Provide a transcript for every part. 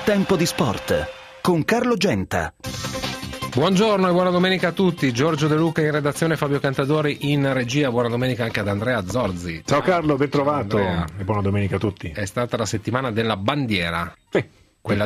Tempo di Sport con Carlo Genta. Buongiorno e buona domenica a tutti. Giorgio De Luca in redazione, Fabio Cantadori in regia. Buona domenica anche ad Andrea Zorzi. Ciao Carlo, ben trovato. E buona domenica a tutti. È stata la settimana della bandiera. Quella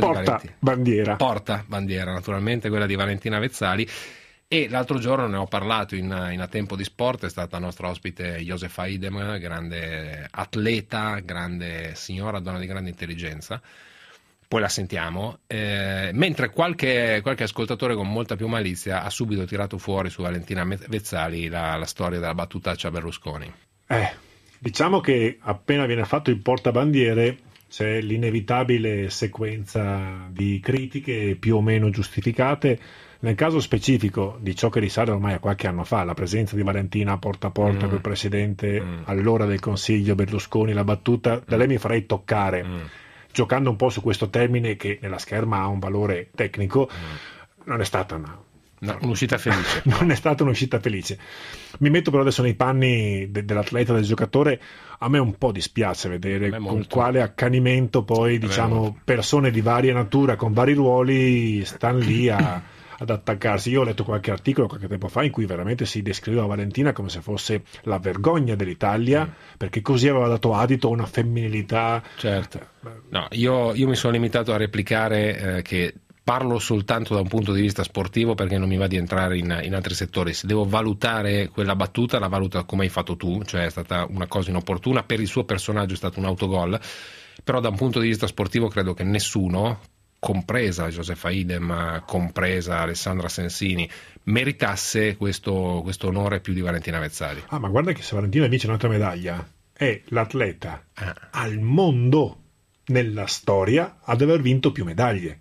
Porta bandiera, naturalmente, quella di Valentina Vezzali. E l'altro giorno ne ho parlato in A Tempo di Sport, è stata nostra ospite Josefa Idem, grande atleta, grande signora, donna di grande intelligenza. Poi la sentiamo, mentre qualche ascoltatore con molta più malizia ha subito tirato fuori su Valentina Vezzali la storia della battutaccia a Berlusconi. Diciamo che appena viene fatto il portabandiere c'è l'inevitabile sequenza di critiche più o meno giustificate. Nel caso specifico di ciò che risale ormai a qualche anno fa, la presenza di Valentina porta a porta col presidente allora del Consiglio Berlusconi, la battuta, da lei mi farei toccare, giocando un po' su questo termine che nella scherma ha un valore tecnico, non è stata un'uscita felice. Non è stata un'uscita felice. Mi metto però adesso nei panni dell'atleta, del giocatore. A me un po' dispiace vedere con quale accanimento poi persone di varia natura con vari ruoli stanno lì ad attaccarsi. Io ho letto qualche articolo qualche tempo fa in cui veramente si descriveva Valentina come se fosse la vergogna dell'Italia, perché così aveva dato adito a una femminilità. Certo. No, io mi sono limitato a replicare che parlo soltanto da un punto di vista sportivo, perché non mi va di entrare in altri settori. Se devo valutare quella battuta, la valuto come hai fatto tu, cioè è stata una cosa inopportuna, per il suo personaggio è stato un autogol, però da un punto di vista sportivo credo che nessuno, compresa Josefa Idem, compresa Alessandra Sensini, meritasse questo onore più di Valentina Vezzali. Ma guarda che se Valentina vince un'altra medaglia è l'atleta al mondo nella storia ad aver vinto più medaglie.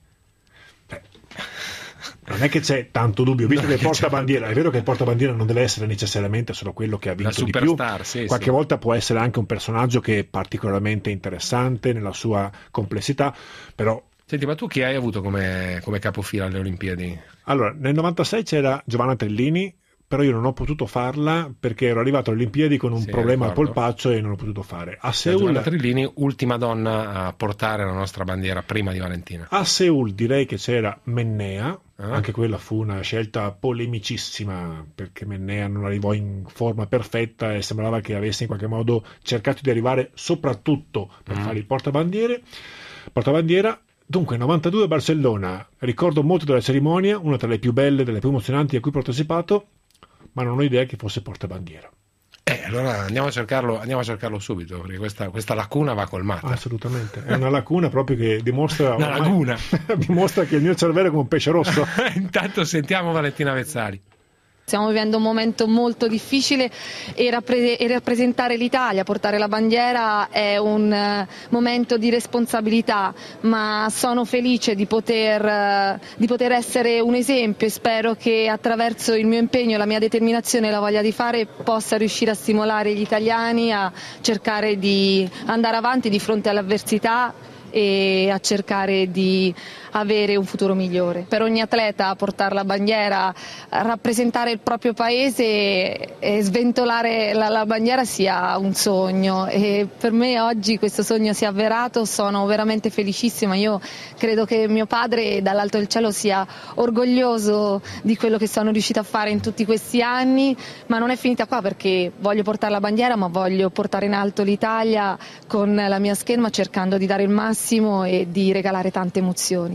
Non è che c'è tanto dubbio, visto che il portabandiera, è vero che il portabandiera non deve essere necessariamente solo quello che ha vinto di più, qualche volta può essere anche un personaggio che è particolarmente interessante nella sua complessità, però. Senti, ma tu chi hai avuto come capofila alle Olimpiadi? Allora, nel 96 c'era Giovanna Tellini, però io non ho potuto farla perché ero arrivato alle Olimpiadi con un problema al polpaccio e non ho potuto fare. A Seul, Giovanna Tellini, ultima donna a portare la nostra bandiera prima di Valentina. A Seul direi che c'era Mennea, anche quella fu una scelta polemicissima perché Mennea non arrivò in forma perfetta e sembrava che avesse in qualche modo cercato di arrivare soprattutto per fare il portabandiera. Dunque, 92 a Barcellona, ricordo molto della cerimonia, una tra le più belle, delle più emozionanti a cui ho partecipato, ma non ho idea che fosse portabandiera. Allora andiamo a cercarlo subito, perché questa lacuna va colmata. Assolutamente, è una lacuna proprio che dimostra dimostra che il mio cervello è come un pesce rosso. Intanto sentiamo Valentina Vezzali. Stiamo vivendo un momento molto difficile e rappresentare l'Italia, portare la bandiera è un momento di responsabilità, ma sono felice di poter essere un esempio e spero che attraverso il mio impegno, la mia determinazione e la voglia di fare possa riuscire a stimolare gli italiani a cercare di andare avanti di fronte all'avversità e a cercare di avere un futuro migliore. Per ogni atleta portare la bandiera, rappresentare il proprio paese e sventolare la bandiera sia un sogno, e per me oggi questo sogno si è avverato. Sono veramente felicissima. Io credo che mio padre dall'alto del cielo sia orgoglioso di quello che sono riuscita a fare in tutti questi anni, ma non è finita qua, perché voglio portare la bandiera, ma voglio portare in alto l'Italia con la mia scherma, cercando di dare il massimo e di regalare tante emozioni.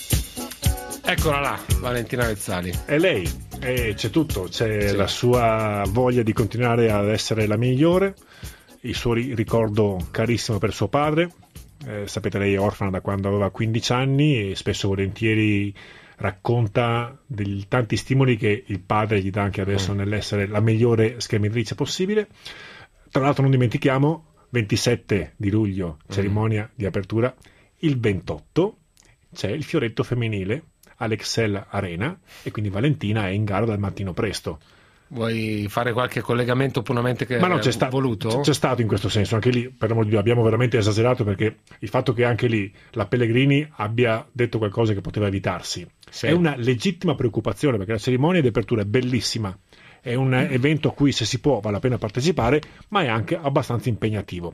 Eccola là, Valentina Vezzali. È lei, c'è tutto, c'è la sua voglia di continuare ad essere la migliore, il suo ricordo carissimo per suo padre. Sapete, lei è orfana da quando aveva 15 anni e spesso e volentieri racconta degli tanti stimoli che il padre gli dà anche adesso nell'essere la migliore schermitrice possibile. Tra l'altro non dimentichiamo, 27 di luglio, cerimonia di apertura, il 28 c'è il fioretto femminile all'Excel Arena e quindi Valentina è in gara dal mattino presto. Vuoi fare qualche collegamento puramente che voluto? C'è stato in questo senso, anche lì, per amor di Dio, abbiamo veramente esagerato, perché il fatto che anche lì la Pellegrini abbia detto qualcosa che poteva evitarsi è una legittima preoccupazione, perché la cerimonia di apertura è bellissima, è un evento a cui, se si può, vale la pena partecipare, ma è anche abbastanza impegnativo.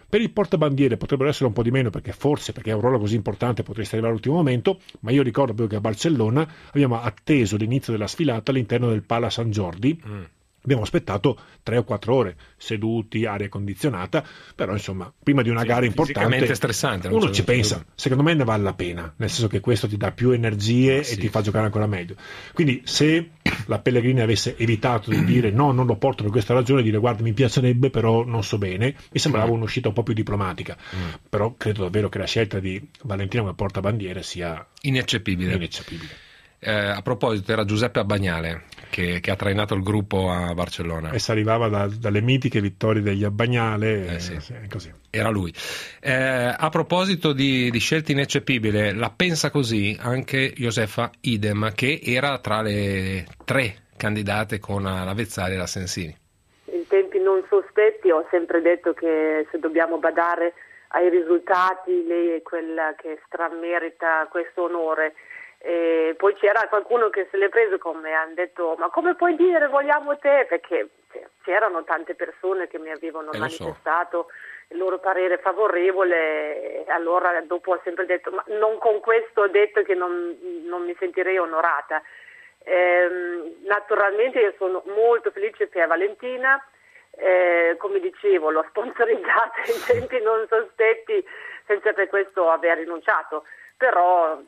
Per il portabandiere potrebbero essere un po' di meno, perché è un ruolo così importante, potreste arrivare all'ultimo momento, ma io ricordo proprio che a Barcellona abbiamo atteso l'inizio della sfilata all'interno del Pala San Jordi. Abbiamo aspettato 3 o 4 ore seduti, aria condizionata, però insomma, prima di una gara importante, stressante, uno ci pensa. Secondo me ne vale la pena, nel senso che questo ti dà più energie e ti fa giocare ancora meglio. Quindi se la Pellegrini avesse evitato di dire no, non lo porto per questa ragione, dire guarda, mi piacerebbe però non so bene, mi sembrava un'uscita un po' più diplomatica. Però credo davvero che la scelta di Valentino come portabandiere sia ineccepibile. A proposito, era Giuseppe Abbagnale che ha trainato il gruppo a Barcellona e si arrivava dalle mitiche vittorie degli Abbagnale, così. Era lui. A proposito di scelte ineccepibili, la pensa così anche Josefa Idem, che era tra le 3 candidate con la Vezzali e la Sensini. In tempi non sospetti ho sempre detto che se dobbiamo badare ai risultati, lei è quella che stramerita questo onore. E poi c'era qualcuno che se l'è preso come hanno detto ma come puoi dire vogliamo te, perché c'erano tante persone che mi avevano manifestato il loro parere favorevole, e allora dopo ho sempre detto ma non con questo ho detto che non mi sentirei onorata. Naturalmente io sono molto felice per Valentina, come dicevo l'ho sponsorizzata in tempi non sospetti senza per questo aver rinunciato. Però,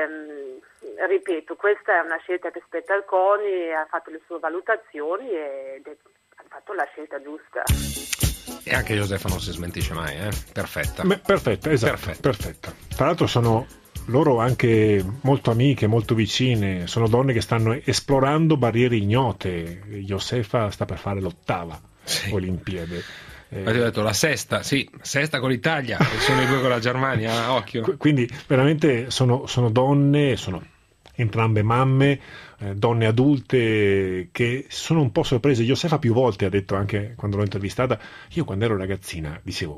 ripeto, questa è una scelta che spetta al CONI, ha fatto le sue valutazioni e ha fatto la scelta giusta. E anche Josefa non si smentisce mai, perfetta. Perfetta, esatto, perfetta. Tra l'altro sono loro anche molto amiche, molto vicine, sono donne che stanno esplorando barriere ignote. Josefa sta per fare l'8ª Olimpiade. Avete detto la sesta con l'Italia, e sono i 2 con la Germania, occhio. Quindi veramente sono donne, sono entrambe mamme, donne adulte che sono un po' sorprese. Josefa più volte ha detto, anche quando l'ho intervistata, io quando ero ragazzina dicevo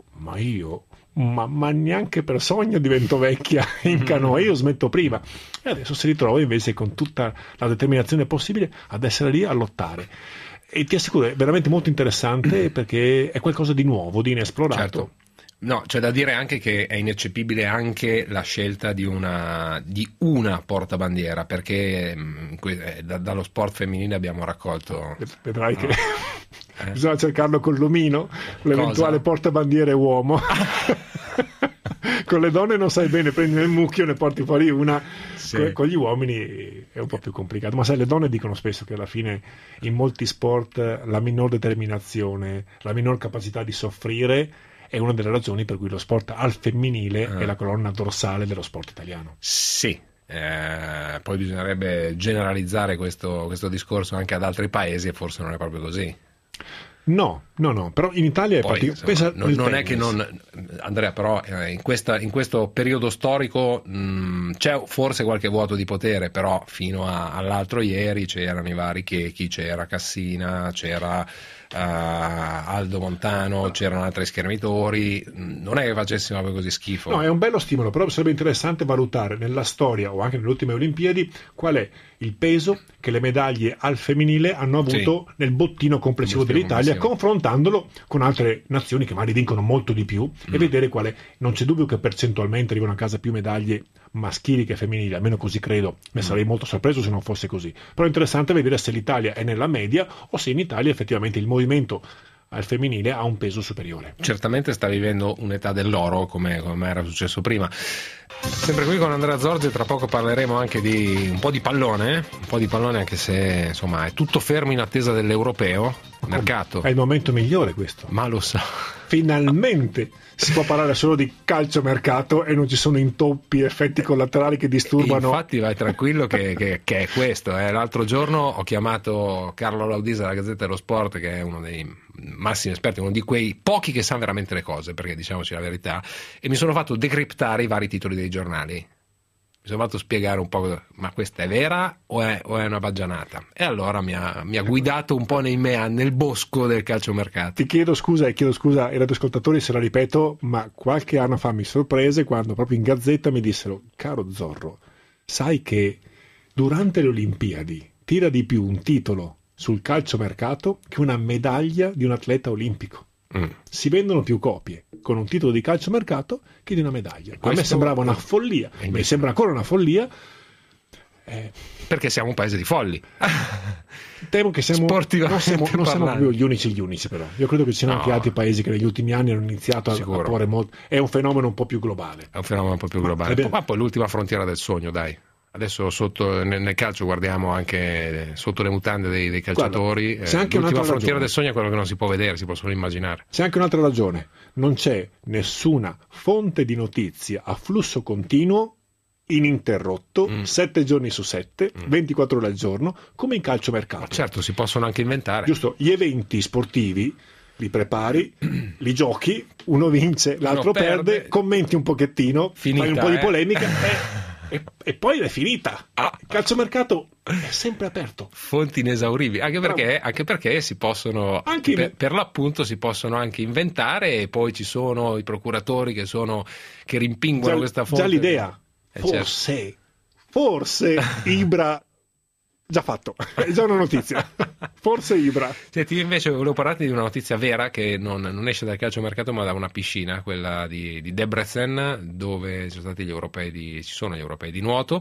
ma neanche per sogno divento vecchia in canoa, io smetto prima, e adesso si ritrova invece con tutta la determinazione possibile ad essere lì a lottare. E ti assicuro, è veramente molto interessante perché è qualcosa di nuovo, di inesplorato. Certo. No, c'è da dire anche che è ineccepibile anche la scelta di una portabandiera, perché dallo sport femminile abbiamo raccolto... Vedrai che bisogna cercarlo con l'omino, l'eventuale portabandiere uomo. Con le donne non sai bene, prendi nel mucchio, ne porti fuori una. Con gli uomini è un po' più complicato, ma sai, le donne dicono spesso che alla fine in molti sport la minor determinazione, la minor capacità di soffrire è una delle ragioni per cui lo sport al femminile è la colonna dorsale dello sport italiano. Sì. Poi bisognerebbe generalizzare questo discorso anche ad altri paesi, e forse non è proprio così. No, però in Italia poi, non è che Andrea, però in questo periodo storico c'è forse qualche vuoto di potere, però fino all'altro ieri c'erano i vari Chechi, c'era Cassina, c'era Aldo Montano, c'erano altri schermitori, non è che facessimo così schifo. No, è un bello stimolo, però sarebbe interessante valutare nella storia o anche nelle ultime Olimpiadi qual è il peso che le medaglie al femminile hanno avuto nel bottino complessivo dell'Italia, confrontandolo con altre nazioni che magari vincono molto di più, e vedere quale. Non c'è dubbio che percentualmente arrivano a casa più medaglie maschili che femminili, almeno così credo. Ne sarei molto sorpreso se non fosse così, però è interessante vedere se l'Italia è nella media o se in Italia effettivamente il movimento al femminile ha un peso superiore. Certamente sta vivendo un'età dell'oro, come era successo prima. Sempre qui con Andrea Zorzi, tra poco parleremo anche di un po' di pallone, anche se insomma è tutto fermo in attesa dell'europeo. Mercato. È il momento migliore questo. Ma lo so. Finalmente si può parlare solo di calciomercato e non ci sono intoppi, effetti collaterali che disturbano. Infatti vai tranquillo che è questo. L'altro giorno ho chiamato Carlo Laudisa della Gazzetta dello Sport, che è uno dei massimi esperti, uno di quei pochi che sanno veramente le cose, perché diciamoci la verità, e mi sono fatto decriptare i vari titoli dei giornali. Mi sono fatto spiegare un po', ma questa è vera o è una baggianata? E allora mi ha guidato un po' nel bosco del calciomercato. Ti chiedo scusa ai radioascoltatori se la ripeto, ma qualche anno fa mi sorprese quando proprio in Gazzetta mi dissero: caro Zorro, sai che durante le Olimpiadi tira di più un titolo sul calciomercato che una medaglia di un atleta olimpico. Si vendono più copie. con un titolo di calciomercato che di una medaglia. Questo... A me sembrava una follia, mi sembra ancora una follia. Perché siamo un paese di folli. Temo che non siamo più gli unici però. Io credo che ci siano anche altri paesi che negli ultimi anni hanno iniziato a porre molto. È un fenomeno un po' più globale. Ma poi l'ultima frontiera del sogno, dai. Adesso nel calcio guardiamo anche sotto le mutande dei calciatori. Guarda, l'ultima frontiera del sogno è quello che non si può vedere, si può solo immaginare. C'è anche un'altra ragione. Non c'è nessuna fonte di notizie a flusso continuo ininterrotto, 7 giorni su 7, 24 ore al giorno, come in calciomercato. Ma certo, si possono anche inventare. Giusto, gli eventi sportivi li prepari, li giochi, uno vince, l'altro perde, commenti un pochettino, fai un po' di polemica e poi è finita. Il calciomercato è sempre aperto. Fonti inesauribili, anche perché si possono, per l'appunto si possono anche inventare, e poi ci sono i procuratori che rimpinguano questa fonte. Già l'idea. Forse Ibra già fatto, è già una notizia. Forse Ibra. Senti, io invece volevo parlarti di una notizia vera che non esce dal calciomercato ma da una piscina, quella di Debrecen, dove ci sono gli europei di nuoto,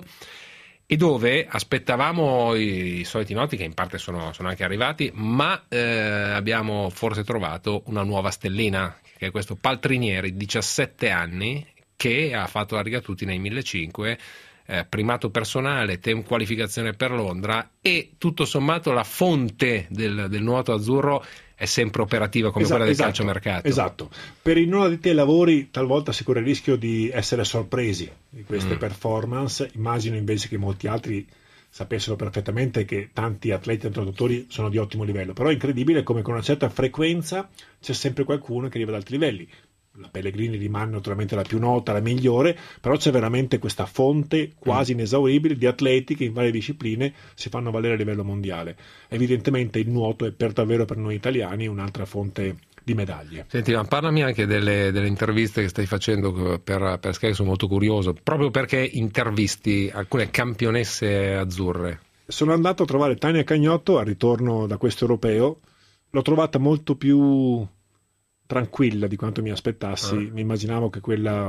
e dove aspettavamo i soliti noti che in parte sono anche arrivati, ma abbiamo forse trovato una nuova stellina, che è questo Paltrinieri, 17 anni, che ha fatto la riga tutti nei 1500, primato personale, qualificazione per Londra, e tutto sommato la fonte del nuoto azzurro è sempre operativa come quella del calciomercato. Esatto. Per i non addetti ai lavori talvolta si corre il rischio di essere sorpresi di queste performance. Immagino invece che molti altri sapessero perfettamente che tanti atleti e introduttori sono di ottimo livello, però è incredibile come con una certa frequenza c'è sempre qualcuno che arriva ad alti livelli. La Pellegrini rimane naturalmente la più nota, la migliore, però c'è veramente questa fonte quasi inesauribile di atleti che in varie discipline si fanno valere a livello mondiale. Evidentemente il nuoto è davvero per noi italiani un'altra fonte di medaglie. Senti, ma parlami anche delle interviste che stai facendo per Sky, sono molto curioso, proprio perché intervisti alcune campionesse azzurre. Sono andato a trovare Tania Cagnotto al ritorno da questo europeo, l'ho trovata molto più tranquilla di quanto mi aspettassi. Mi immaginavo che quella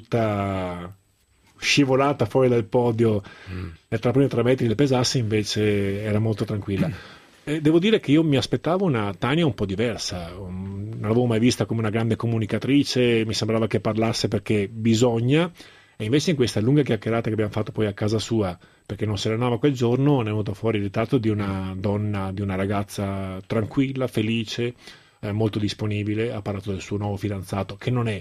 brutta scivolata fuori dal podio tra primi 3 metri le pesasse, invece era molto tranquilla. Devo dire che io mi aspettavo una Tania un po' diversa, non l'avevo mai vista come una grande comunicatrice, mi sembrava che parlasse perché bisogna, e invece in questa lunga chiacchierata che abbiamo fatto poi a casa sua, perché non si allenava quel giorno, ne è venuto fuori il ritratto di una donna, di una ragazza tranquilla, felice, molto disponibile. Ha parlato del suo nuovo fidanzato, che non è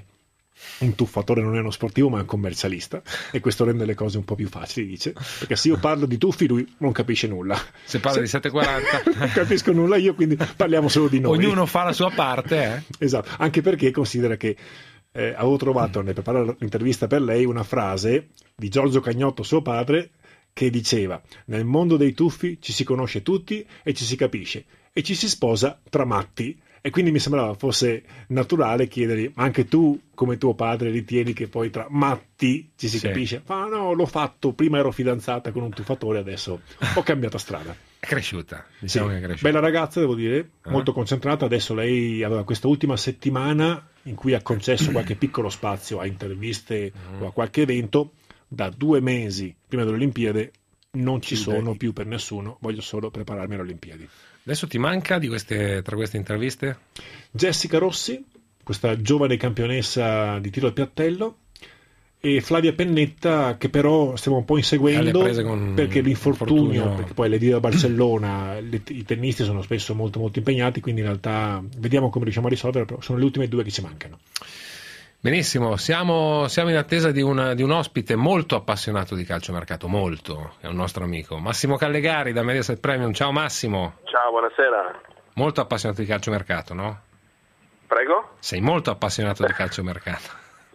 un tuffatore, non è uno sportivo, ma è un commercialista, e questo rende le cose un po' più facili, dice, perché se io parlo di tuffi lui non capisce nulla, se parla di 740 non capisco nulla io, quindi parliamo solo di noi, ognuno fa la sua parte. Esatto, anche perché considera che avevo trovato nel preparare l'intervista per lei una frase di Giorgio Cagnotto, suo padre, che diceva: nel mondo dei tuffi ci si conosce tutti e ci si capisce e ci si sposa tra matti. E quindi mi sembrava fosse naturale chiedergli: ma anche tu, come tuo padre, ritieni che poi tra matti ci si capisce? Ma no, l'ho fatto, prima ero fidanzata con un tuffatore, adesso ho cambiato strada. È cresciuta, diciamo che è cresciuta. Bella ragazza, devo dire, molto concentrata. Adesso lei aveva questa ultima settimana in cui ha concesso qualche piccolo spazio a interviste o a qualche evento. Da 2 mesi prima delle Olimpiadi non ci sono più per nessuno, voglio solo prepararmi alle Olimpiadi. Adesso ti manca tra queste interviste? Jessica Rossi, questa giovane campionessa di tiro al piattello, e Flavia Pennetta, che però stiamo un po' inseguendo perché l'infortunio, perché poi le di da Barcellona, i tennisti sono spesso molto molto impegnati, quindi in realtà vediamo come riusciamo a risolvere, però sono le ultime 2 che ci mancano. Benissimo, siamo in attesa di un ospite molto appassionato di calciomercato, molto, è un nostro amico, Massimo Callegari da Mediaset Premium. Ciao Massimo. Ciao, buonasera. Molto appassionato di calciomercato, no? Prego? Sei molto appassionato di calciomercato.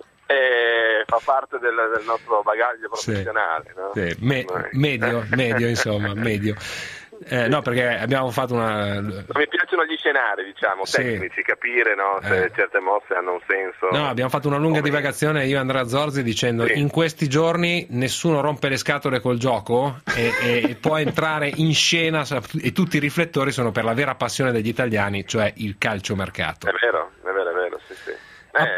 Fa parte del nostro bagaglio professionale, no? Sì, medio, insomma, medio. No, perché abbiamo fatto mi piacciono gli scenari, diciamo, tecnici, capire, no, se certe mosse hanno un senso. No, abbiamo fatto una lunga divagazione io e Andrea Zorzi dicendo: in questi giorni nessuno rompe le scatole col gioco e può entrare in scena, e tutti i riflettori sono per la vera passione degli italiani, cioè il calciomercato. È vero, sì. Sì.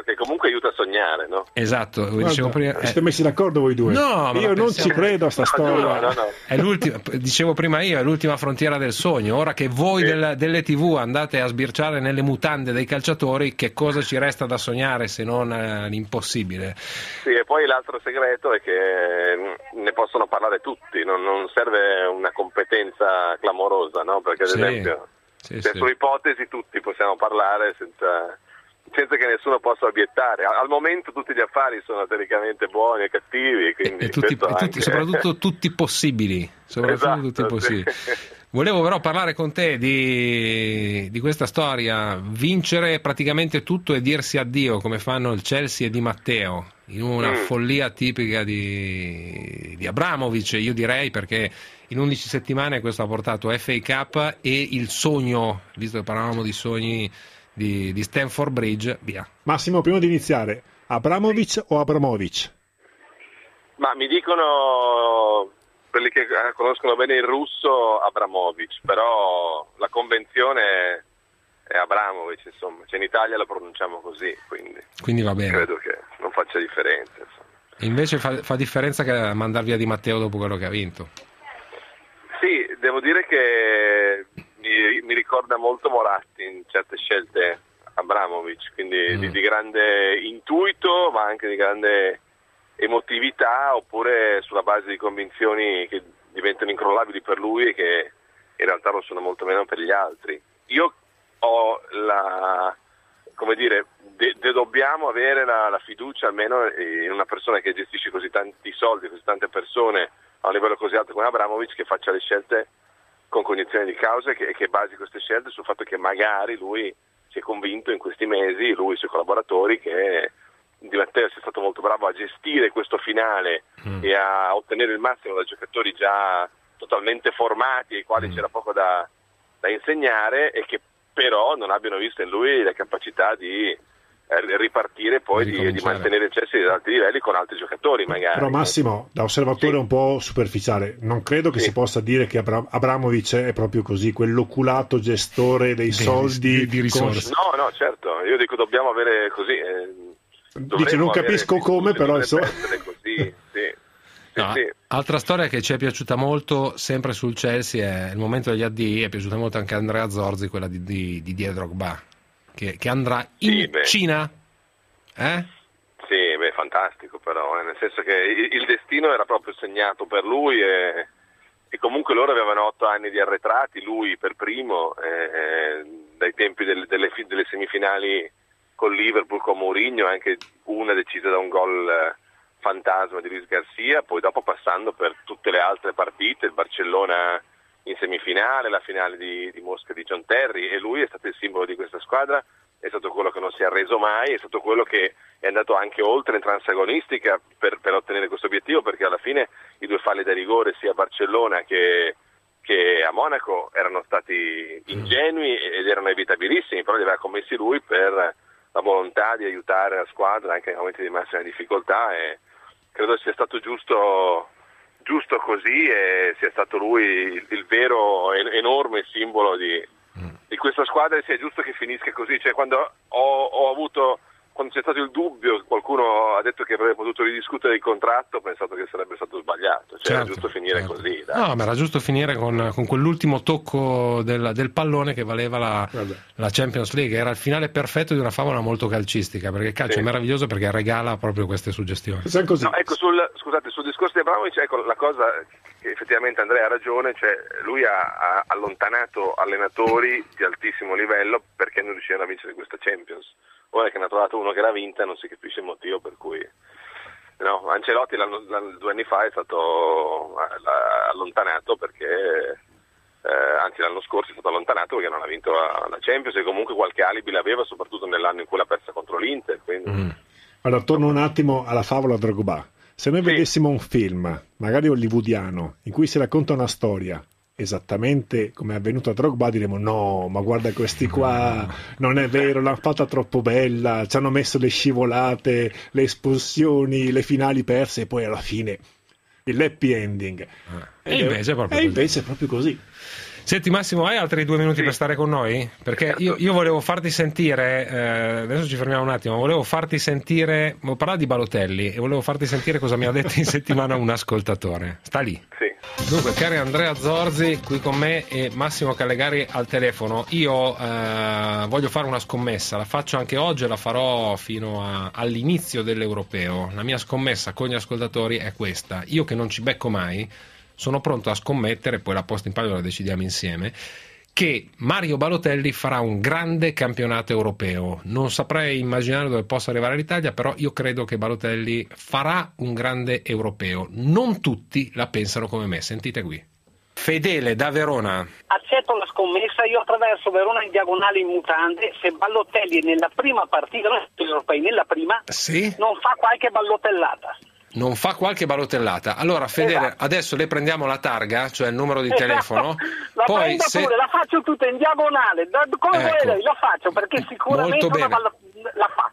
che comunque aiuta a sognare, no? Esatto, Guarda, prima, siete messi d'accordo voi due? No, ma io non ci credo a sta storia. No. È dicevo prima io, è l'ultima frontiera del sogno. Ora che voi delle TV andate a sbirciare nelle mutande dei calciatori, che cosa ci resta da sognare se non l'impossibile? Sì, e poi l'altro segreto è che ne possono parlare tutti, non serve una competenza clamorosa, no? Perché ad esempio su ipotesi tutti possiamo parlare senza che nessuno possa obiettare. Al momento tutti gli affari sono teoricamente buoni e cattivi, quindi soprattutto tutti possibili, esatto, tutti possibili. Sì. Volevo però parlare con te di questa storia, vincere praticamente tutto e dirsi addio come fanno il Chelsea e Di Matteo, in una follia tipica di Abramovich, io direi, perché in 11 settimane questo ha portato FA Cup e il sogno, visto che parlavamo di sogni di Stamford Bridge, via. Massimo, prima di iniziare, Abramovich o Abramovic? Ma mi dicono, quelli che conoscono bene il russo, Abramovich, però la convenzione è Abramovich, insomma, cioè in Italia lo pronunciamo così, quindi va bene. Credo che non faccia differenza, insomma. Invece fa differenza che mandar via Di Matteo dopo quello che ha vinto? Sì, devo dire che mi ricorda molto Moratti in certe scelte Abramovich, quindi di grande intuito ma anche di grande emotività, oppure sulla base di convinzioni che diventano incrollabili per lui e che in realtà lo sono molto meno per gli altri. Io ho dobbiamo avere la fiducia almeno in una persona che gestisce così tanti soldi, così tante persone a un livello così alto come Abramovich, che faccia le scelte con cognizione di causa e che basi queste scelte sul fatto che magari lui si è convinto in questi mesi, lui e i suoi collaboratori, che Di Matteo sia stato molto bravo a gestire questo finale e a ottenere il massimo da giocatori già totalmente formati, ai quali c'era poco da insegnare, e che però non abbiano visto in lui la capacità di ripartire poi di mantenere il Chelsea ad alti livelli con altri giocatori magari. Però Massimo, da osservatore un po' superficiale, non credo che si possa dire che Abramovich è proprio così, quell'oculato gestore dei soldi di risorse. No, certo, io dico dobbiamo avere così. Dice non capisco come, però insomma. Così, sì. Sì. Altra storia che ci è piaciuta molto sempre sul Chelsea è il momento degli addii, è piaciuta molto anche a Andrea Zorzi, quella di Didier Drogba, che andrà in Cina, Sì, fantastico però, nel senso che il destino era proprio segnato per lui e comunque loro avevano 8 anni di arretrati, lui per primo, dai tempi delle semifinali con Liverpool con Mourinho, anche una decisa da un gol fantasma di Luis Garcia, poi dopo passando per tutte le altre partite, il Barcellona in semifinale, la finale di Mosca di John Terry, e lui è stato il simbolo di questa squadra, è stato quello che non si è arreso mai, è stato quello che è andato anche oltre in transagonistica per ottenere questo obiettivo, perché alla fine i 2 falli da rigore sia a Barcellona che a Monaco erano stati ingenui ed erano evitabilissimi, però li aveva commessi lui per la volontà di aiutare la squadra anche nei momenti di massima difficoltà, e credo sia stato giusto così, e sia stato lui il vero enorme simbolo di questa squadra, e sia giusto che finisca così. Cioè, quando c'è stato il dubbio, qualcuno ha detto che avrebbe potuto ridiscutere il contratto, ho pensato che sarebbe stato sbagliato, cioè era giusto finire così. Dai. No, ma era giusto finire con quell'ultimo tocco del pallone che valeva la Champions League, era il finale perfetto di una favola molto calcistica, perché il calcio è meraviglioso perché regala proprio queste suggestioni. No, ecco, sul discorso di Abramovich, ecco, la cosa che effettivamente Andrea ha ragione, cioè lui ha allontanato allenatori di altissimo livello perché non riuscivano a vincere questa Champions. Ora che ne ha trovato uno che l'ha vinta, non si capisce il motivo per cui. No, Ancelotti 2 anni fa è stato allontanato perché, anzi l'anno scorso è stato allontanato perché non ha vinto la Champions, e comunque qualche alibi l'aveva, soprattutto nell'anno in cui l'ha persa contro l'Inter. Quindi. Allora, torno un attimo alla favola Drogba. Se noi vedessimo un film, magari hollywoodiano, in cui si racconta una storia esattamente come è avvenuto a Drogba, diremo no, ma guarda questi qua, non è vero, l'hanno fatta troppo bella, ci hanno messo le scivolate, le espulsioni, le finali perse, e poi alla fine il happy ending. E invece è proprio proprio così. Senti Massimo, hai altri 2 minuti per stare con noi? Perché io volevo farti sentire, adesso ci fermiamo un attimo, volevo parlare di Balotelli e volevo farti sentire cosa mi ha detto in settimana un ascoltatore. Sta lì. Sì. Dunque, cari Andrea Zorzi qui con me e Massimo Callegari al telefono, io voglio fare una scommessa, la faccio anche oggi e la farò fino all'inizio dell'Europeo. La mia scommessa con gli ascoltatori è questa: io che non ci becco mai, sono pronto a scommettere, poi la posta in palio la decidiamo insieme, che Mario Balotelli farà un grande campionato europeo. Non saprei immaginare dove possa arrivare l'Italia, però io credo che Balotelli farà un grande europeo. Non tutti la pensano come me, sentite qui. Fedele da Verona. Accetto la scommessa, io attraverso Verona in diagonale in mutande, se Balotelli nella prima partita, non tutti gli europei, nella prima, sì? Non fa qualche ballotellata. Non fa qualche ballotellata. Allora Fedele, esatto. Adesso le prendiamo la targa, cioè il numero di telefono. La poi pure, la faccio tutta in diagonale, come ecco. lei, la faccio perché sicuramente la fa.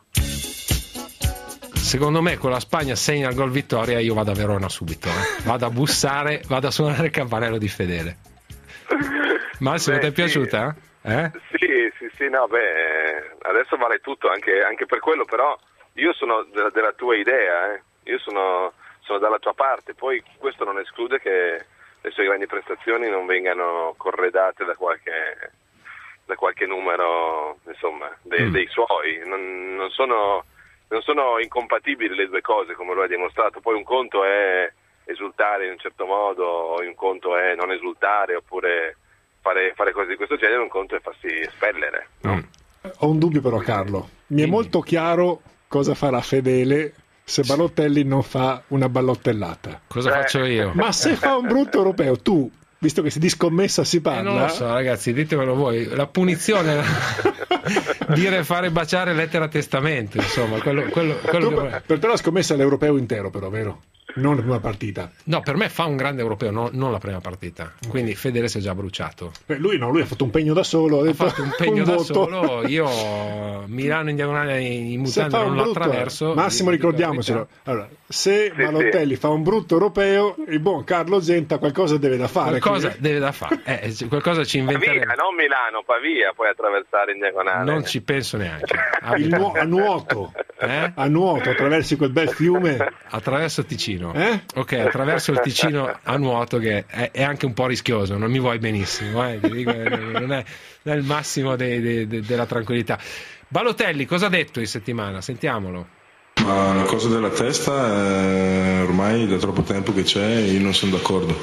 Secondo me con la Spagna segna il gol vittoria, io vado a Verona subito. Vado a bussare, vado a suonare il campanello di Fedele. Massimo, ti è piaciuta? Sì, no, adesso vale tutto, anche per quello, però io sono della tua idea, Io sono dalla tua parte, poi questo non esclude che le sue grandi prestazioni non vengano corredate da qualche numero, insomma, dei suoi. Non sono incompatibili le due cose, come lo ha dimostrato. Poi un conto è esultare in un certo modo, un conto è non esultare oppure fare cose di questo genere, un conto è farsi espellere. No? Ho un dubbio però, Carlo. Mi è molto chiaro cosa farà Fedele se Balotelli non fa una ballottellata. Cosa faccio io? Ma se fa un brutto europeo, tu, visto che di scommessa si parla... non lo so, ragazzi, ditemelo voi. La punizione dire fare baciare lettera testamento, insomma, per te la scommessa è l'europeo intero, però, vero? Non la prima partita. No, per me fa un grande europeo, non la prima partita. Quindi Fedele si è già bruciato. Lui ha fatto un pegno da solo. Ha fatto un pegno da solo. Io Milano in diagonale in mutande non lo attraverso. Massimo, ricordiamocelo. Allora, se Balotelli fa un brutto europeo, il buon Carlo Genta qualcosa deve da fare. Qualcosa ci inventeremo. Pavia, non Milano, Pavia, puoi attraversare in diagonale. Non ci penso neanche. A nuoto. A nuoto, attraversi quel bel fiume. Attraverso Ticino. Ok, attraverso il Ticino a nuoto, che è anche un po' rischioso, non mi vuoi benissimo, ti dico, non è il massimo della tranquillità. Balotelli cosa ha detto in settimana? Sentiamolo. Ma la cosa della testa ormai da troppo tempo che c'è, io non sono d'accordo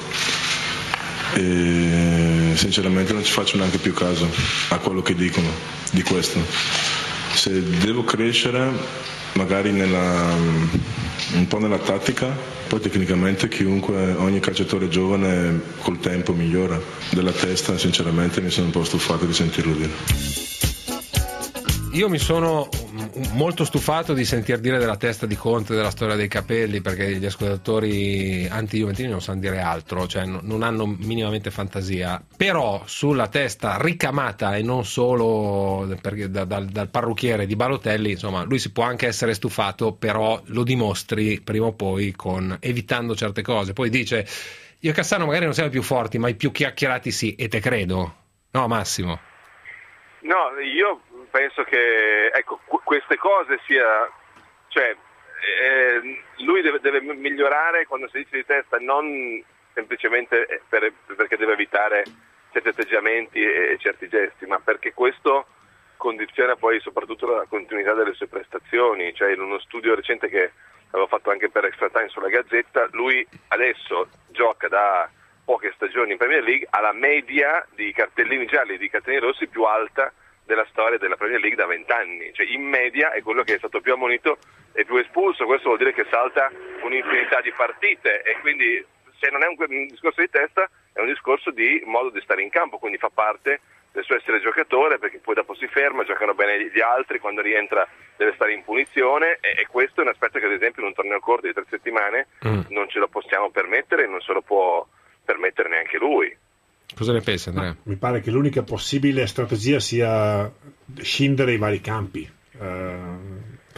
e sinceramente non ci faccio neanche più caso a quello che dicono di questo. Se devo crescere magari un po' nella tattica, poi tecnicamente ogni calciatore giovane col tempo migliora. Della testa sinceramente mi sono un po' stufato di sentirlo dire. Io mi sono molto stufato di sentir dire della testa di Conte, della storia dei capelli, perché gli ascoltatori anti-juventini non sanno dire altro, cioè non hanno minimamente fantasia. Però sulla testa ricamata e non solo dal parrucchiere di Balotelli, insomma, lui si può anche essere stufato, però lo dimostri prima o poi evitando certe cose. Poi dice: io e Cassano magari non siamo più forti, ma i più chiacchierati sì, e te credo. No, Massimo? No, io penso che queste cose lui deve migliorare quando si dice di testa, non semplicemente perché deve evitare certi atteggiamenti e certi gesti, ma perché questo condiziona poi soprattutto la continuità delle sue prestazioni. Cioè, in uno studio recente che avevo fatto anche per Extra Time sulla Gazzetta, lui adesso gioca da poche stagioni in Premier League alla media di cartellini gialli e di cartellini rossi più alta della storia della Premier League da 20 anni, cioè in media è quello che è stato più ammonito e più espulso. Questo vuol dire che salta un'infinità di partite, e quindi se non è un discorso di testa è un discorso di modo di stare in campo, quindi fa parte del suo essere giocatore, perché poi dopo si ferma, giocano bene gli altri, quando rientra deve stare in punizione, e questo è un aspetto che ad esempio in un torneo corto di 3 settimane non ce lo possiamo permettere, e non se lo può permettere neanche lui. Cosa ne pensi, Andrea? Mi pare che l'unica possibile strategia sia scindere i vari campi.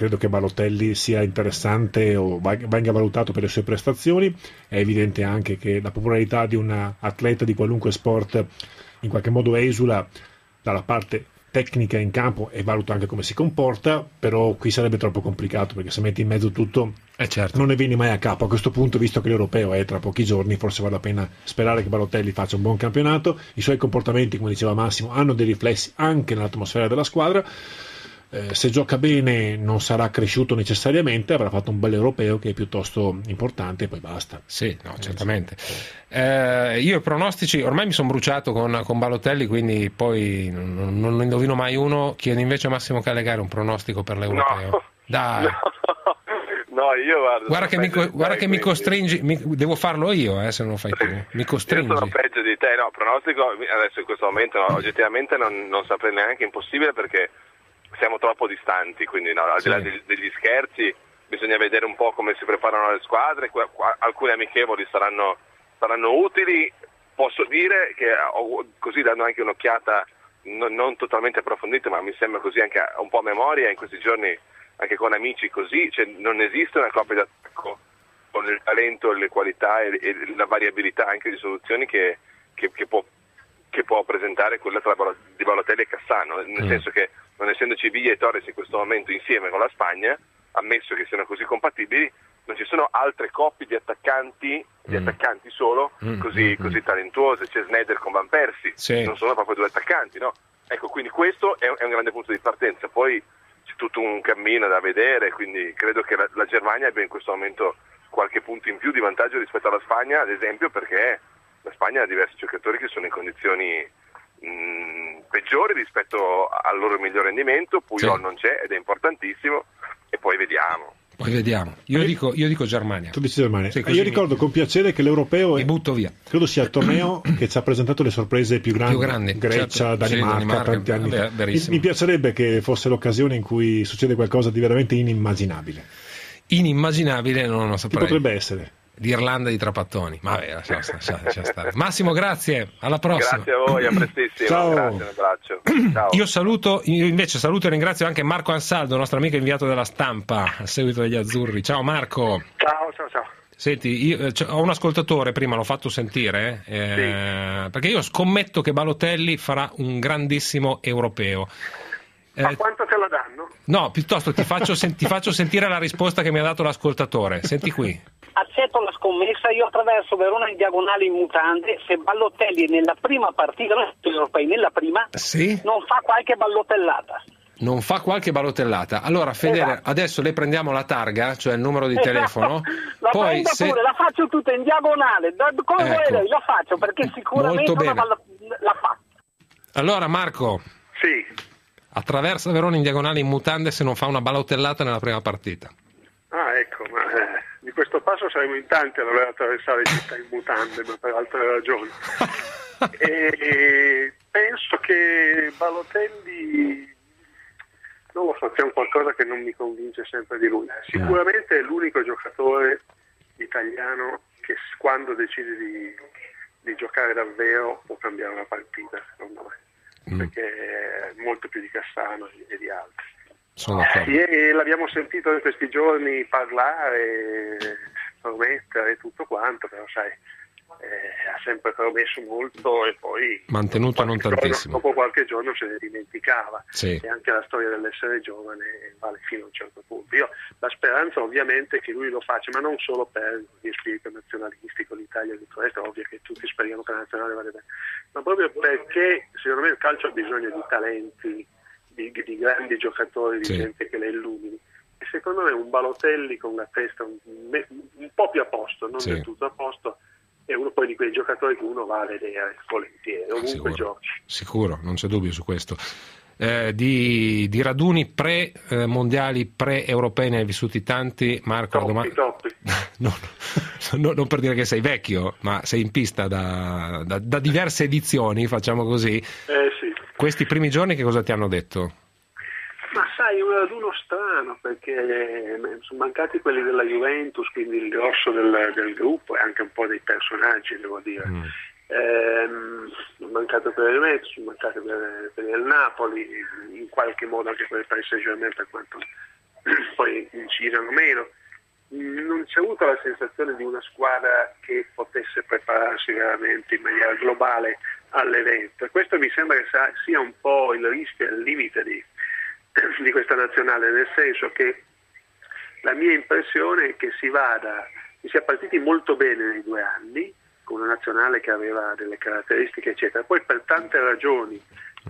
credo che Balotelli sia interessante o venga valutato per le sue prestazioni. È evidente anche che la popolarità di un atleta di qualunque sport in qualche modo esula dalla parte tecnica in campo e valuta anche come si comporta, però qui sarebbe troppo complicato, perché se metti in mezzo tutto certo, non ne vieni mai a capo. A questo punto, visto che l'Europeo è tra pochi giorni, forse vale la pena sperare che Balotelli faccia un buon campionato. I suoi comportamenti, come diceva Massimo, hanno dei riflessi anche nell'atmosfera della squadra. Se gioca bene non sarà cresciuto necessariamente, avrà fatto un bel europeo che è piuttosto importante e poi basta. Sì, no, certamente. Io i pronostici ormai mi sono bruciato con Balotelli, quindi poi non indovino mai uno. Chiedo invece a Massimo Callegari un pronostico per l'europeo. No. Dai. No, io guarda che mi costringi, devo farlo io, se non lo fai tu. Mi costringi. Io sono peggio di te, no, pronostico adesso in questo momento no, oggettivamente non saprei neanche, impossibile, perché siamo troppo distanti, quindi no, al di là degli scherzi bisogna vedere un po' come si preparano le squadre. Alcune amichevoli saranno utili. Posso dire che così, dando anche un'occhiata non totalmente approfondita, ma mi sembra così anche un po' a memoria, in questi giorni anche con amici così, cioè non esiste una coppia d'attacco con il talento, le qualità e la variabilità anche di soluzioni che può presentare quella di Balotelli e Cassano, nel senso che non essendoci Villa e Torres in questo momento insieme con la Spagna, ammesso che siano così compatibili, non ci sono altre coppie di attaccanti solo così talentuose. C'è Sneijder con Van Persie, non sono proprio due attaccanti, no? Ecco, quindi questo è un grande punto di partenza. Poi c'è tutto un cammino da vedere, quindi credo che la Germania abbia in questo momento qualche punto in più di vantaggio rispetto alla Spagna, ad esempio perché la Spagna ha diversi giocatori che sono in condizioni peggiori rispetto al loro miglior rendimento. Puyol non c'è ed è importantissimo, e poi vediamo. Io dico Germania. Tu dici Germania. Sì, io ricordo con piacere che l'europeo mi butto via. Credo sia il torneo che ci ha presentato le sorprese più grandi. Grecia, certo. Danimarca, tanti anni fa. Mi piacerebbe che fosse l'occasione in cui succede qualcosa di veramente inimmaginabile. Inimmaginabile non lo saprei. Chi potrebbe essere? L'Irlanda di Trapattoni. Vabbè, lascia stare. Massimo, grazie, alla prossima. Grazie a voi, a prestissimo. Ciao. Grazie, un abbraccio. Ciao. Io invece saluto e ringrazio anche Marco Ansaldo, nostro amico inviato della Stampa a seguito degli azzurri. Ciao Marco. Ciao. Senti, io ho un ascoltatore, prima l'ho fatto sentire, perché io scommetto che Balotelli farà un grandissimo europeo. Ma quanto te la danno? No, piuttosto ti faccio sentire la risposta che mi ha dato l'ascoltatore. Senti qui. Accetto la scommessa, io attraverso Verona in diagonale in mutande. Se Balotelli nella prima partita, non europei, nella prima, non fa qualche ballotellata. Non fa qualche ballotellata. Allora, Fedele, adesso le prendiamo la targa, cioè il numero di telefono. Poi pure, la faccio tutta in diagonale, come lei la faccio, perché sicuramente la fa. Allora, Marco. Sì. Attraversa Verona in diagonale in mutande se non fa una ballotellata nella prima partita. Ah, ecco, ma di questo passo saremo in tanti a dover attraversare città in mutande, ma per altre ragioni. E penso che Balotelli, non lo so, c'è un qualcosa che non mi convince sempre di lui. Sicuramente è l'unico giocatore italiano che quando decide di giocare davvero può cambiare una partita, secondo me. Perché è molto più di Cassano e di altri. Ieri l'abbiamo sentito in questi giorni parlare, promettere tutto quanto, però sai, ha sempre promesso molto e poi mantenuto non tantissimo. Dopo qualche giorno se ne dimenticava. Sì. E anche la storia dell'essere giovane vale fino a un certo punto. Io la speranza ovviamente è che lui lo faccia, ma non solo per il spirito nazionalistico, l'Italia di questo, è ovvio che tutti speriamo che la nazionale vada bene, ma proprio perché secondo me il calcio ha bisogno di talenti, di grandi giocatori, di gente che le illumini. E secondo me un Balotelli con la testa un po' più a posto, non del tutto a posto, è uno poi di quei giocatori che uno va a vedere volentieri, ovunque giochi. Sicuro, non c'è dubbio su questo. Di raduni pre-mondiali, pre-europei ne hai vissuti tanti, Marco? Troppi. Non per dire che sei vecchio, ma sei in pista da diverse edizioni, facciamo così. Sì. Questi primi giorni che cosa ti hanno detto? Ma sai, un raduno strano, perché sono mancati quelli della Juventus, quindi il grosso del gruppo e anche un po' dei personaggi, devo dire. Sono mancato per il Juventus, sono mancato per il Napoli, in qualche modo anche per il Paris Saint-Germain, per quanto poi incidono meno. Non c'è avuto la sensazione di una squadra che potesse prepararsi veramente in maniera globale all'evento. Questo mi sembra che sia un po' il rischio e il limite di questa nazionale, nel senso che la mia impressione è che si sia partiti molto bene nei 2 anni, con una nazionale che aveva delle caratteristiche eccetera, poi per tante ragioni,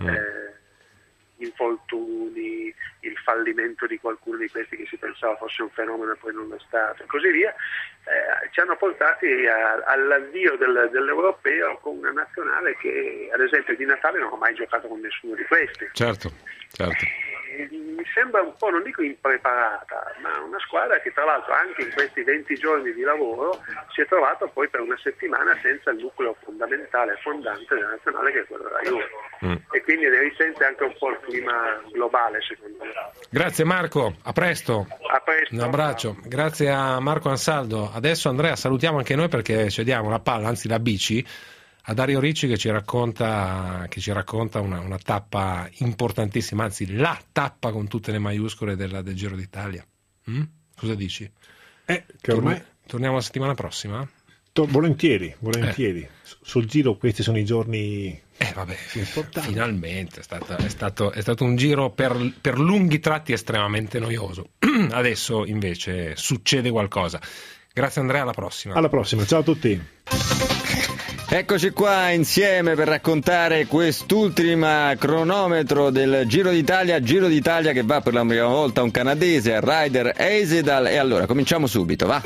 infortuni, il fallimento di qualcuno di questi che si pensava fosse un fenomeno e poi non lo è stato e così via, ci hanno portati all'avvio dell'europeo con una nazionale che ad esempio di Natale non ha mai giocato con nessuno di questi. Certo. Mi sembra un po', non dico impreparata, ma una squadra che tra l'altro anche in questi 20 giorni di lavoro si è trovata poi per una settimana senza il nucleo fondamentale e fondante della nazionale, che è quello della Juve, e quindi ne risente anche un po' il clima globale, secondo me. Grazie Marco, a presto. Un abbraccio. Grazie a Marco Ansaldo. Adesso Andrea salutiamo anche noi perché cediamo la palla, anzi la bici, a Dario Ricci che ci racconta una tappa importantissima, anzi la tappa con tutte le maiuscole del Giro d'Italia. Cosa dici? Che ormai torniamo la settimana prossima? Volentieri. Sul Giro questi sono i giorni importanti. Finalmente è stato un giro per lunghi tratti estremamente noioso. Adesso invece succede qualcosa. Grazie Andrea, alla prossima. Alla prossima, ciao a tutti. Eccoci qua insieme per raccontare quest'ultima cronometro del Giro d'Italia che va per la prima volta un canadese, Ryder Heysedahl, e allora cominciamo subito, va!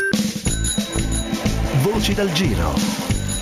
Voci dal Giro.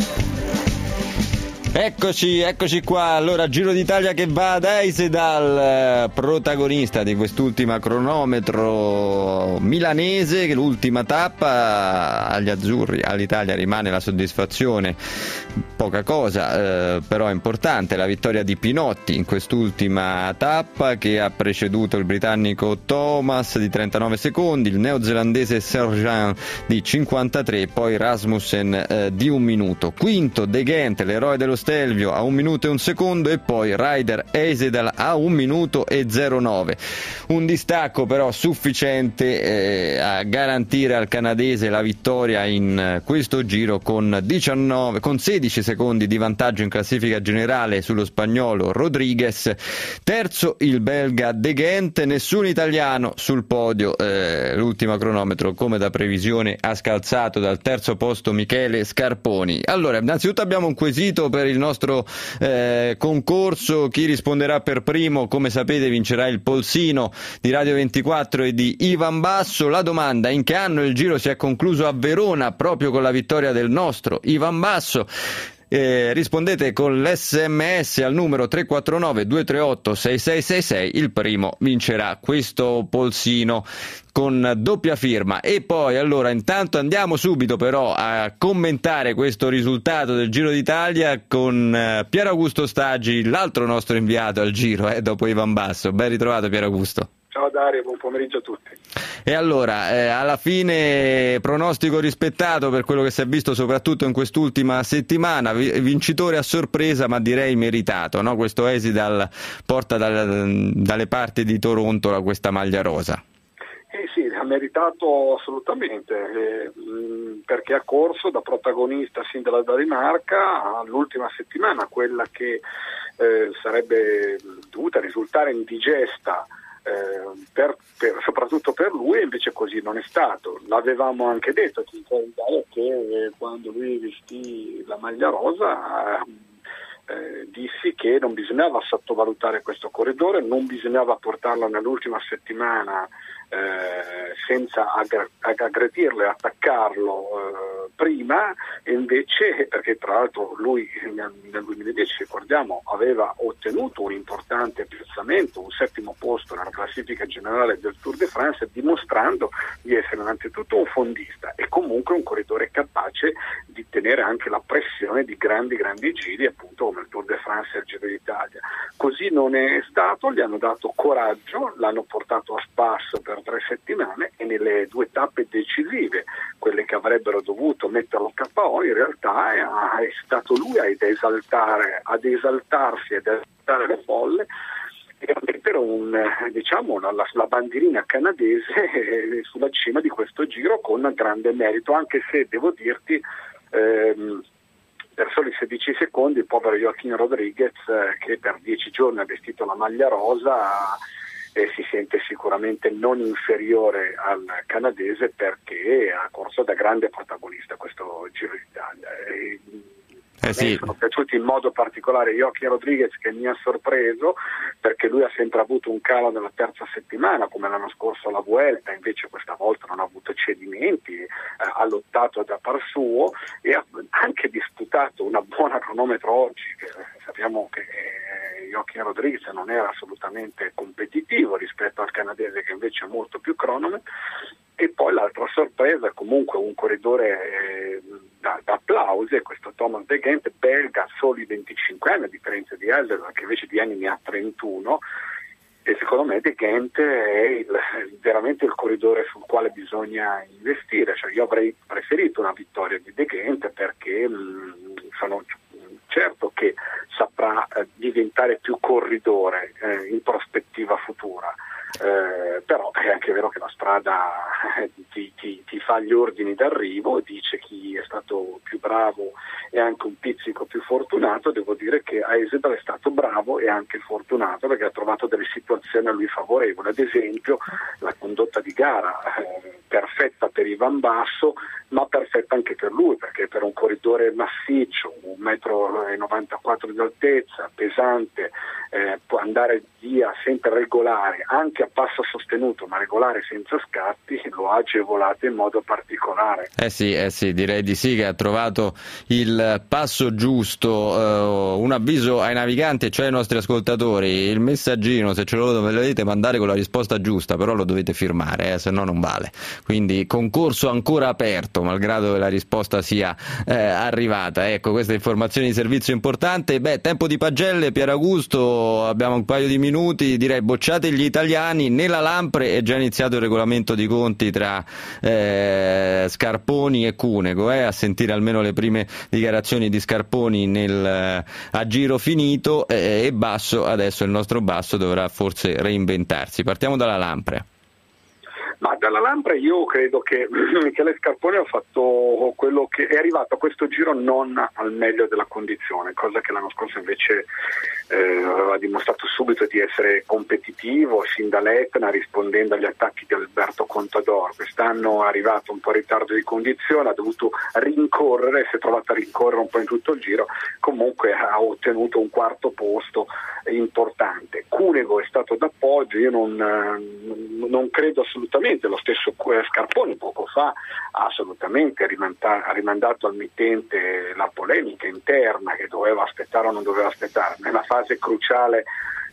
Eccoci qua, allora Giro d'Italia che va ad Heysedahl, protagonista di quest'ultima cronometro milanese, che l'ultima tappa agli azzurri, all'Italia rimane la soddisfazione, poca cosa, però è importante la vittoria di Pinotti in quest'ultima tappa, che ha preceduto il britannico Thomas di 39 secondi, il neozelandese Sergeant di 53, poi Rasmussen di 1 minuto, quinto De Gendt, l'eroe dello Stelvio, a 1 minuto e 1 secondo, e poi Ryder Heysedahl a 1 minuto e 09, un distacco però sufficiente a garantire al canadese la vittoria in questo giro con 16 secondi di vantaggio in classifica generale sullo spagnolo Rodriguez, terzo il belga De Gendt, nessun italiano sul podio. L'ultimo cronometro, come da previsione, ha scalzato dal terzo posto Michele Scarponi. Allora, innanzitutto abbiamo un quesito per il nostro concorso. Chi risponderà per primo, come sapete, vincerà il polsino di Radio 24 e di Ivan Basso. La domanda: in che anno il giro si è concluso a Verona, proprio con la vittoria del nostro Ivan Basso? Rispondete con l'SMS al numero 349 238 6666, il primo vincerà questo polsino con doppia firma. E poi allora intanto andiamo subito però a commentare questo risultato del Giro d'Italia con Pier Augusto Staggi, l'altro nostro inviato al Giro dopo Ivan Basso. Ben ritrovato Pier Augusto. Ciao Dario, buon pomeriggio a tutti. E allora, alla fine pronostico rispettato per quello che si è visto soprattutto in quest'ultima settimana, vincitore a sorpresa ma direi meritato, no? Questo Heysedahl porta dalle parti di Toronto questa maglia rosa. Sì, ha meritato assolutamente, perché ha corso da protagonista sin dalla Danimarca all'ultima settimana, quella che sarebbe dovuta risultare indigesta soprattutto per lui, e invece così non è stato. L'avevamo anche detto che quando lui vestì la maglia rosa dissi che non bisognava sottovalutare questo corridore, non bisognava portarlo nell'ultima settimana senza aggredirlo e attaccarlo prima, e invece, perché tra l'altro lui nel 2010, ricordiamo, aveva ottenuto un importante piazzamento, un 7° posto nella classifica generale del Tour de France, dimostrando di essere innanzitutto un fondista e comunque un corridore capace di tenere anche la pressione di grandi giri, appunto come il Tour de France e il Giro d'Italia. Così non è stato, gli hanno dato coraggio, l'hanno portato a spasso per 3 settimane, e nelle 2 tappe decisive, quelle che avrebbero dovuto metterlo KO, in realtà è stato lui ad esaltarsi ed esaltare le folle, diciamo la bandierina canadese sulla cima di questo giro con grande merito, anche se devo dirti per soli 16 secondi il povero Joaquin Rodriguez, che per 10 giorni ha vestito la maglia rosa, si sente sicuramente non inferiore al canadese, perché ha corso da grande protagonista questo Giro d'Italia. Mi sono piaciuti in modo particolare Joaquin Rodriguez, che mi ha sorpreso perché lui ha sempre avuto un calo nella terza settimana, come l'anno scorso alla Vuelta, invece questa volta non ha avuto cedimenti, ha lottato da par suo e ha anche disputato una buona cronometro oggi, che sappiamo che Joaquin Rodriguez non era assolutamente competitivo rispetto al canadese, che invece è molto più cronometro. E poi l'altra sorpresa è comunque un corridore da applausi, è questo Thomas De Gendt, belga, soli 25 anni, a differenza di Elder, che invece di anni ne ha 31, e secondo me De Gendt è veramente il corridore sul quale bisogna investire. Cioè, io avrei preferito una vittoria di De Gendt, perché sono certo che saprà diventare più corridore in prospettiva futura. Però è anche vero che la strada ti fa gli ordini d'arrivo, dice chi è stato più bravo e anche un pizzico più fortunato. Devo dire che Aisedal è stato bravo e anche fortunato, perché ha trovato delle situazioni a lui favorevoli, ad esempio la condotta di gara perfetta per Ivan Basso, ma perfetta anche per lui, perché per un corridore massiccio, 1,94 m di altezza, pesante, può andare via sempre regolare, anche a passo sostenuto, ma regolare senza scatti, lo ha agevolato in modo particolare. Sì, direi di sì, che ha trovato il passo giusto. Un avviso ai naviganti, cioè ai nostri ascoltatori: il messaggino, se ce lo dovete mandare con la risposta giusta, però lo dovete firmare, se no non vale. Quindi concorso ancora aperto, malgrado la risposta sia arrivata. Ecco, queste informazioni di servizio importante. Tempo di pagelle, Pier Augusto, abbiamo un paio di minuti, direi bocciate gli italiani. Nella Lampre è già iniziato il regolamento di conti tra Scarponi e Cunego, a sentire almeno le prime dichiarazioni di Scarponi a giro finito, e Basso, adesso il nostro Basso dovrà forse reinventarsi. Partiamo dalla Lampre. Ma dalla Lampre io credo che Michele Scarponi ha fatto quello che è arrivato a questo giro non al meglio della condizione, cosa che l'anno scorso invece aveva dimostrato subito di essere competitivo sin dall'Etna, rispondendo agli attacchi di Alberto Contador. Quest'anno è arrivato un po' in ritardo di condizione, ha dovuto rincorrere, si è trovato a rincorrere un po' in tutto il giro, comunque ha ottenuto un quarto posto importante. Cunego è stato d'appoggio, io non credo assolutamente. Lo stesso Scarponi poco fa ha assolutamente rimandato al mittente la polemica interna, che doveva aspettare o non doveva aspettare. Nella fase cruciale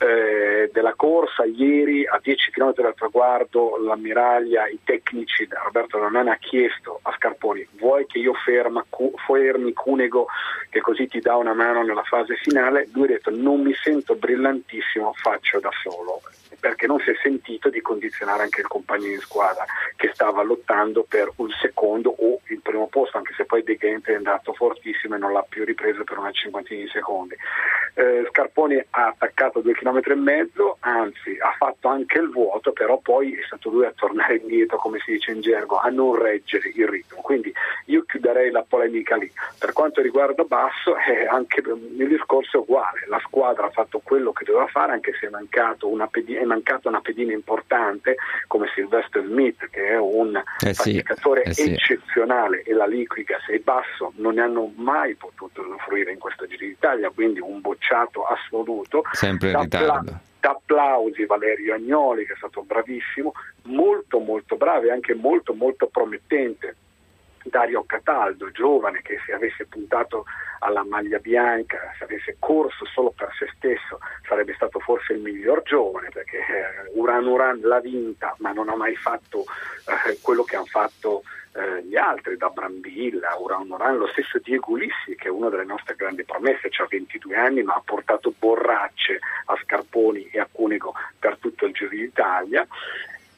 della corsa, ieri a 10 km dal traguardo, l'ammiraglia, i tecnici, Roberto Damiani ha chiesto a Scarponi: vuoi che io fermi Cunego, che così ti dà una mano nella fase finale? Lui ha detto: non mi sento brillantissimo, faccio da solo, perché non si è sentito di condizionare anche il compagno di squadra, che stava lottando per un secondo o il primo posto, anche se poi De Gendt è andato fortissimo e non l'ha più ripreso per una cinquantina di secondi. Scarponi ha attaccato 2,5 km, anzi ha fatto anche il vuoto, però poi è stato lui a tornare indietro, come si dice in gergo, a non reggere il ritmo. Quindi io chiuderei la polemica lì. Per quanto riguarda Basso, anche il discorso è uguale, la squadra ha fatto quello che doveva fare, anche se è mancata una pedina importante come Sylvester Smith, che è un faticatore eccezionale, e la Liquigas e Basso non ne hanno mai potuto usufruire in questo Giro d'Italia, quindi un bocciato assoluto. Sempre in ritardo. D'applausi Valerio Agnoli, che è stato bravissimo, molto molto bravo e anche molto molto promettente Dario Cataldo, giovane, che se avesse puntato alla maglia bianca, se avesse corso solo per se stesso, sarebbe stato forse il miglior giovane, perché Uran l'ha vinta, ma non ha mai fatto quello che hanno fatto gli altri, da Brambilla, Uran, lo stesso Diego Ulissi, che è una delle nostre grandi promesse, ha 22 anni, ma ha portato borracce a Scarponi e a Cunego per tutto il Giro d'Italia.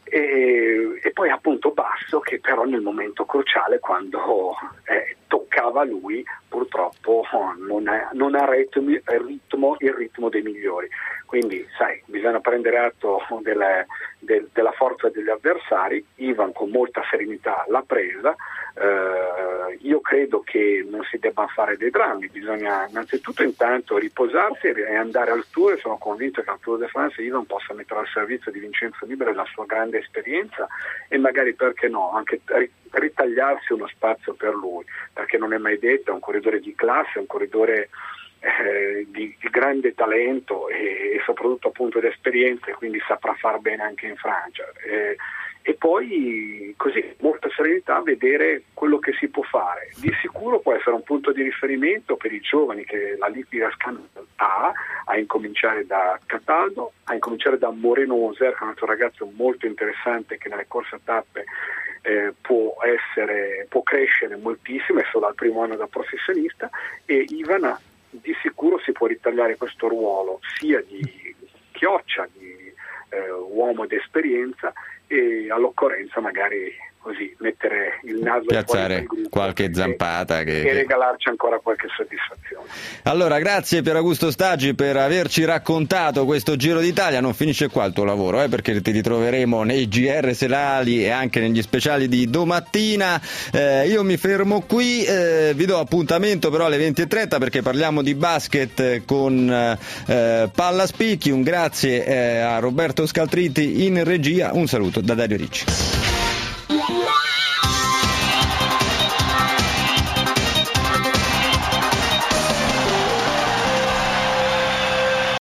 e poi appunto Basso, che però nel momento cruciale, quando toccava a lui, purtroppo non ha il ritmo dei migliori. Quindi sai, bisogna prendere atto della forza degli avversari. Ivan con molta serenità l'ha presa. Io credo che non si debbano fare dei drammi, bisogna innanzitutto intanto riposarsi e andare al Tour, e sono convinto che al Tour de France Ivan possa mettere al servizio di Vincenzo Nibali la sua grande esperienza e magari, perché no, anche ritagliarsi uno spazio per lui, perché non è mai detto, è un corridore di classe, è un corridore di grande talento e soprattutto appunto di esperienza, e quindi saprà far bene anche in Francia. E poi così, molta serenità, vedere quello che si può fare. Di sicuro può essere un punto di riferimento per i giovani che la Liquigas ha, a incominciare da Cataldo, a incominciare da Moreno Oser, che è un altro ragazzo molto interessante che nelle corse a tappe può crescere moltissimo, è solo al primo anno da professionista, e Ivan di sicuro si può ritagliare questo ruolo sia di chioccia, di uomo d'esperienza, e all'occorrenza magari così mettere il naso piazzare qualche zampata e regalarci ancora qualche soddisfazione. Allora, grazie Pier Augusto Staggi per averci raccontato questo Giro d'Italia. Non finisce qua il tuo lavoro, perché ti ritroveremo nei GR serali e anche negli speciali di domattina. Io mi fermo qui, vi do appuntamento però alle 20:30 perché parliamo di basket con Palla Spicchi. Un grazie a Roberto Scaltriti in regia, un saluto da Dario Ricci.